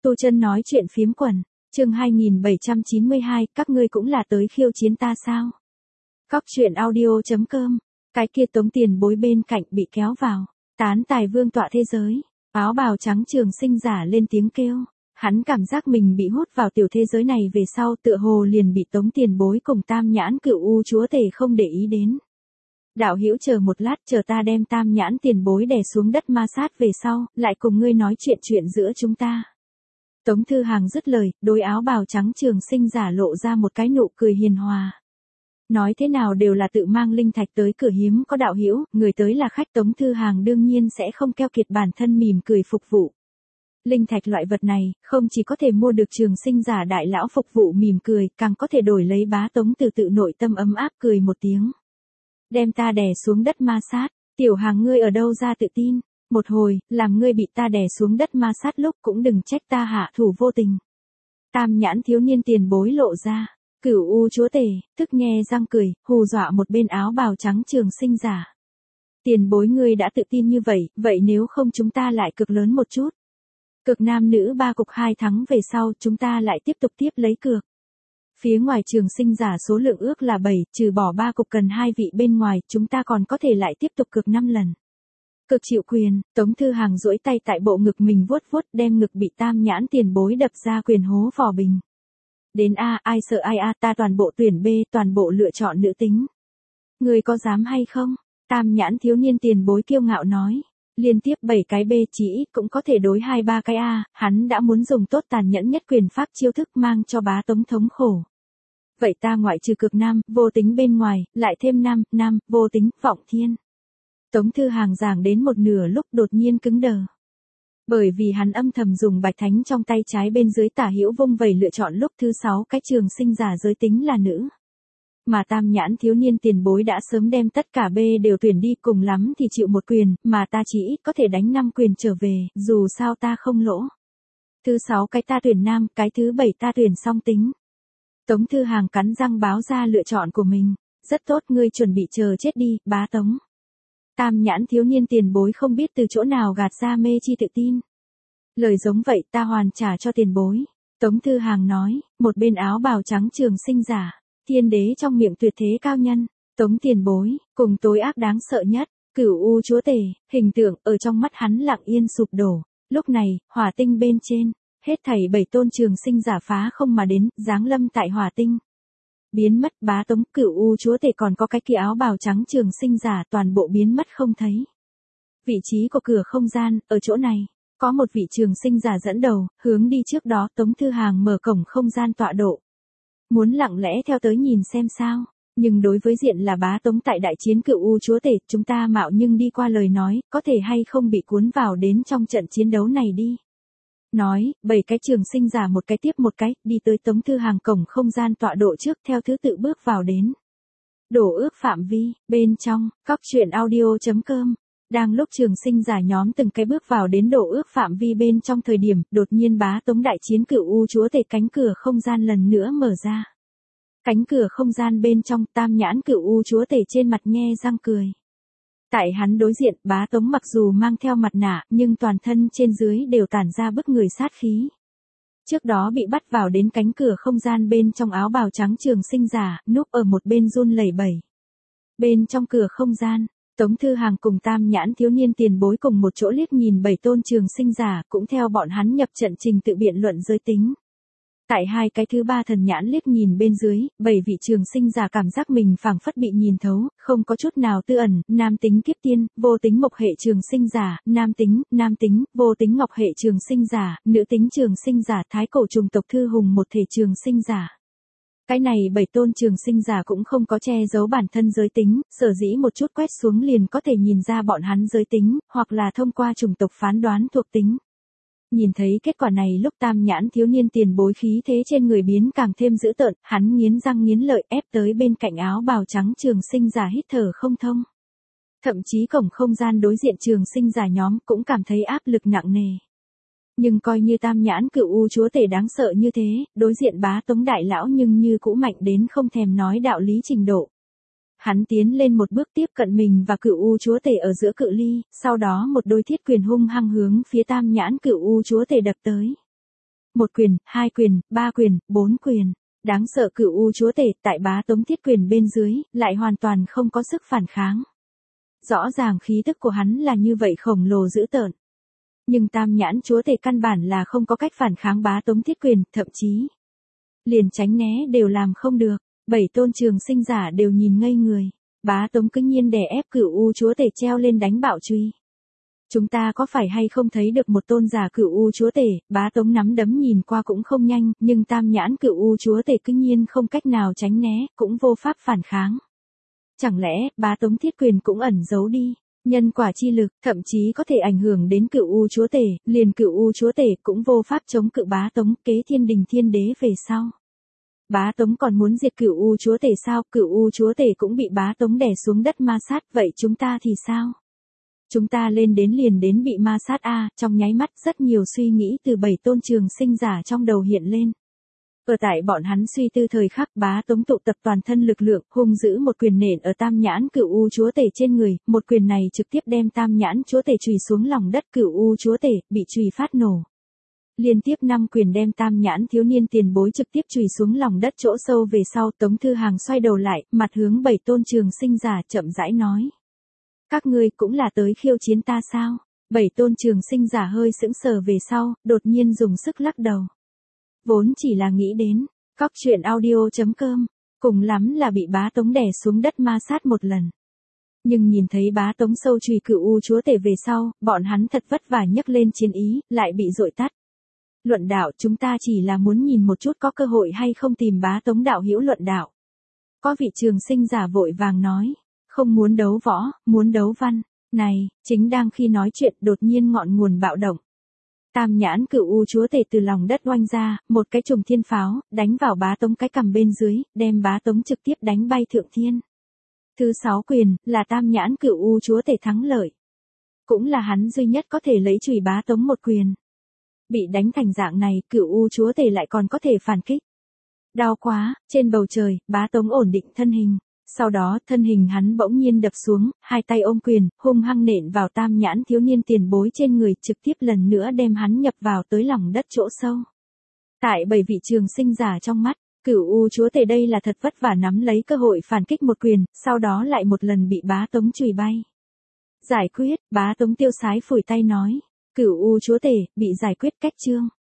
Tu Chân nói chuyện phiếm quần, chương 2792, các ngươi cũng là tới khiêu chiến ta sao? Cóc truyện audio.com, cái kia Tống Tiền Bối bên cạnh bị kéo vào, tán tài vương tọa thế giới, áo bào trắng Trường Sinh giả lên tiếng kêu, hắn cảm giác mình bị hút vào tiểu thế giới này về sau tựa hồ liền bị Tống Tiền Bối cùng Tam Nhãn Cửu U chúa tể không để ý đến. Đạo hữu chờ một lát, chờ ta đem Tam Nhãn Tiền Bối đè xuống đất ma sát về sau, lại cùng ngươi nói chuyện giữa chúng ta. Tống Thư Hàng dứt lời, đối áo bào trắng Trường Sinh giả lộ ra một cái nụ cười hiền hòa. Nói thế nào đều là tự mang linh thạch tới cửa, hiếm có đạo hữu, người tới là khách. Tống Thư Hàng đương nhiên sẽ không keo kiệt bản thân mỉm cười phục vụ. Linh thạch loại vật này, không chỉ có thể mua được Trường Sinh giả đại lão phục vụ mỉm cười, càng có thể đổi lấy bá Tống từ tự nội tâm ấm áp cười một tiếng. Đem ta đè xuống đất ma sát, Tiểu Hàng ngươi ở đâu ra tự tin? Một hồi, làm ngươi bị ta đè xuống đất ma sát lúc cũng đừng trách ta hạ thủ vô tình. Tam Nhãn thiếu niên Tiền Bối lộ ra, Cửu U chúa tể, tức nghe răng cười, hù dọa một bên áo bào trắng Trường Sinh giả. Tiền Bối ngươi đã tự tin như vậy, vậy nếu không chúng ta lại cực lớn một chút. Cực nam nữ 3 cục 2 thắng về sau, chúng ta lại tiếp tục tiếp lấy cược. Phía ngoài Trường Sinh giả số lượng ước là 7, trừ bỏ 3 cục cần 2 vị bên ngoài, chúng ta còn có thể lại tiếp tục cược 5 lần. Cực chịu quyền, Tống Thư Hàng duỗi tay tại bộ ngực mình vuốt vuốt, đem ngực bị Tam Nhãn Tiền Bối đập ra quyền hố vỏ bình. Đến A, ai sợ ai A, ta toàn bộ tuyển B, toàn bộ lựa chọn nữ tính. Người có dám hay không? Tam Nhãn thiếu niên Tiền Bối kiêu ngạo nói. Liên tiếp 7 cái B chỉ ít cũng có thể đối 2-3 cái A, hắn đã muốn dùng tốt tàn nhẫn nhất quyền pháp chiêu thức mang cho bá Tống thống khổ. Vậy ta ngoại trừ cực nam, vô tính bên ngoài, lại thêm nam, vô tính, vọng thiên. Tống Thư Hàng giảng đến một nửa lúc đột nhiên cứng đờ. Bởi vì hắn âm thầm dùng bạch thánh trong tay trái bên dưới tả hữu vung vẩy lựa chọn lúc thứ 6 cái Trường Sinh giả giới tính là nữ. Mà Tam Nhãn thiếu niên Tiền Bối đã sớm đem tất cả B đều tuyển đi, cùng lắm thì chịu một quyền, mà ta chỉ ít có thể đánh 5 quyền trở về, dù sao ta không lỗ. Thứ 6 cái ta tuyển nam, cái thứ 7 ta tuyển song tính. Tống Thư Hàng cắn răng báo ra lựa chọn của mình. Rất tốt, ngươi chuẩn bị chờ chết đi, bá Tống. Tam Nhãn thiếu niên Tiền Bối không biết từ chỗ nào gạt ra mê chi tự tin. Lời giống vậy ta hoàn trả cho Tiền Bối. Tống Thư Hàng nói, một bên áo bào trắng Trường Sinh giả, thiên đế trong miệng tuyệt thế cao nhân, Tống Tiền Bối, cùng tối ác đáng sợ nhất, Cửu U chúa tể, hình tượng ở trong mắt hắn lặng yên sụp đổ. Lúc này, hỏa tinh bên trên, hết thảy 7 tôn Trường Sinh giả phá không mà đến, giáng lâm tại hỏa tinh. Biến mất, bá Tống, Cửu U chúa tể còn có cái kia áo bào trắng Trường Sinh giả toàn bộ biến mất không thấy. Vị trí của cửa không gian, ở chỗ này, có một vị Trường Sinh giả dẫn đầu, hướng đi trước đó. Tống Thư Hàng mở cổng không gian tọa độ. Muốn lặng lẽ theo tới nhìn xem sao, nhưng đối với diện là bá Tống tại đại chiến Cửu U chúa tể, chúng ta mạo nhưng đi qua lời nói, có thể hay không bị cuốn vào đến trong trận chiến đấu này đi. Nói, 7 cái Trường Sinh giả một cái tiếp một cái, đi tới Tống Thư Hàng cổng không gian tọa độ trước, theo thứ tự bước vào đến. Đổ ước phạm vi, bên trong, cóc truyện audio.com. Đang lúc Trường Sinh giả nhóm từng cái bước vào đến đổ ước phạm vi bên trong thời điểm, đột nhiên bá Tống đại chiến Cửu U chúa tể cánh cửa không gian lần nữa mở ra. Cánh cửa không gian bên trong, Tam Nhãn Cửu U chúa tể trên mặt nhe răng cười. Tại hắn đối diện, bá Tống mặc dù mang theo mặt nạ, nhưng toàn thân trên dưới đều tản ra bức người sát khí. Trước đó bị bắt vào đến cánh cửa không gian bên trong áo bào trắng Trường Sinh giả, núp ở một bên run lẩy bẩy. Bên trong cửa không gian, Tống Thư Hàng cùng Tam Nhãn thiếu niên Tiền Bối cùng một chỗ liếc nhìn 7 tôn Trường Sinh giả, cũng theo bọn hắn nhập trận trình tự biện luận giới tính. Tại hai cái thứ 3 thần nhãn liếc nhìn bên dưới, 7 vị Trường Sinh giả cảm giác mình phảng phất bị nhìn thấu, không có chút nào tư ẩn, nam tính kiếp tiên, vô tính mộc hệ Trường Sinh giả, nam tính, vô tính ngọc hệ Trường Sinh giả, nữ tính Trường Sinh giả, thái cổ trùng tộc thư hùng một thể Trường Sinh giả. Cái này 7 tôn Trường Sinh giả cũng không có che giấu bản thân giới tính, sở dĩ một chút quét xuống liền có thể nhìn ra bọn hắn giới tính, hoặc là thông qua chủng tộc phán đoán thuộc tính. Nhìn thấy kết quả này lúc Tam Nhãn thiếu niên Tiền Bối khí thế trên người biến càng thêm dữ tợn, hắn nghiến răng nghiến lợi ép tới bên cạnh áo bào trắng Trường Sinh giả hít thở không thông. Thậm chí cổng không gian đối diện Trường Sinh giả nhóm cũng cảm thấy áp lực nặng nề. Nhưng coi như Tam Nhãn Cửu U chúa tể đáng sợ như thế, đối diện bá Tống đại lão nhưng như cũ mạnh đến không thèm nói đạo lý trình độ. Hắn tiến lên một bước tiếp cận mình và Cửu U chúa tể ở giữa cự ly, sau đó một đôi thiết quyền hung hăng hướng phía Tam Nhãn Cửu U chúa tể đập tới. 1 quyền, 2 quyền, 3 quyền, 4 quyền. Đáng sợ Cửu U chúa tể tại Bá Tống thiết quyền bên dưới, lại hoàn toàn không có sức phản kháng. Rõ ràng khí tức của hắn là như vậy khổng lồ dữ tợn. Nhưng Tam Nhãn chúa tể căn bản là không có cách phản kháng Bá Tống thiết quyền, thậm chí liền tránh né đều làm không được. 7 tôn trường sinh giả đều nhìn ngây người. Bá Tống cứ nhiên đè ép Cửu U chúa tể treo lên đánh bạo truy. Chúng ta có phải hay không thấy được một tôn giả Cửu U chúa tể? Bá Tống nắm đấm nhìn qua cũng không nhanh, nhưng Tam Nhãn Cửu U chúa tể cứ nhiên không cách nào tránh né, cũng vô pháp phản kháng. Chẳng lẽ Bá Tống thiết quyền cũng ẩn giấu đi nhân quả chi lực, thậm chí có thể ảnh hưởng đến Cửu U chúa tể, liền Cửu U chúa tể cũng vô pháp chống cự Bá Tống, kế thiên đình thiên đế về sau. Bá Tống còn muốn diệt Cửu U chúa tể sao? Cửu U chúa tể cũng bị Bá Tống đè xuống đất ma sát, vậy chúng ta thì sao? Chúng ta lên đến liền đến bị ma sát a, trong nháy mắt rất nhiều suy nghĩ từ 7 tôn trường sinh giả trong đầu hiện lên. Ở tại bọn hắn suy tư thời khắc, Bá Tống tụ tập toàn thân lực lượng, hung giữ một quyền nện ở Tam Nhãn Cửu U chúa tể trên người, một quyền này trực tiếp đem Tam Nhãn chúa tể chùy xuống lòng đất. Cửu U chúa tể bị chùy phát nổ. Liên tiếp 5 quyền đem Tam Nhãn thiếu niên tiền bối trực tiếp chùy xuống lòng đất chỗ sâu về sau. Tống Thư Hàng xoay đầu lại, mặt hướng 7 tôn trường sinh giả chậm rãi nói: các ngươi cũng là tới khiêu chiến ta sao? 7 tôn trường sinh giả hơi sững sờ về sau, đột nhiên dùng sức lắc đầu. Vốn chỉ là nghĩ đến, cóc truyện audio.com, cùng lắm là bị Bá Tống đè xuống đất ma sát một lần. Nhưng nhìn thấy Bá Tống sâu chùy Cửu U chúa tể về sau, bọn hắn thật vất vả nhấc lên chiến ý, lại bị dội tắt. Luận đạo, chúng ta chỉ là muốn nhìn một chút có cơ hội hay không tìm Bá Tống đạo hữu luận đạo. Có vị trường sinh giả vội vàng nói, không muốn đấu võ, muốn đấu văn. Này, chính đang khi nói chuyện đột nhiên ngọn nguồn bạo động. Tam Nhãn Cửu U chúa tể từ lòng đất oanh ra, một cái trùng thiên pháo, đánh vào Bá Tống cái cằm bên dưới, đem Bá Tống trực tiếp đánh bay thượng thiên. Thứ 6 quyền, là Tam Nhãn Cửu U chúa tể thắng lợi. Cũng là hắn duy nhất có thể lấy chùy Bá Tống một quyền. Bị đánh thành dạng này, Cửu U chúa tể lại còn có thể phản kích. Đau quá, trên bầu trời, Bá Tống ổn định thân hình. Sau đó, thân hình hắn bỗng nhiên đập xuống, hai tay ôm quyền, hung hăng nện vào Tam Nhãn thiếu niên tiền bối trên người, trực tiếp lần nữa đem hắn nhập vào tới lòng đất chỗ sâu. Tại 7 vị trường sinh giả trong mắt, Cửu U chúa tể đây là thật vất vả nắm lấy cơ hội phản kích một quyền, sau đó lại một lần bị Bá Tống chùy bay. Giải quyết, Bá Tống tiêu sái phủi tay nói, Cửu U chúa tể, bị giải quyết cách chương.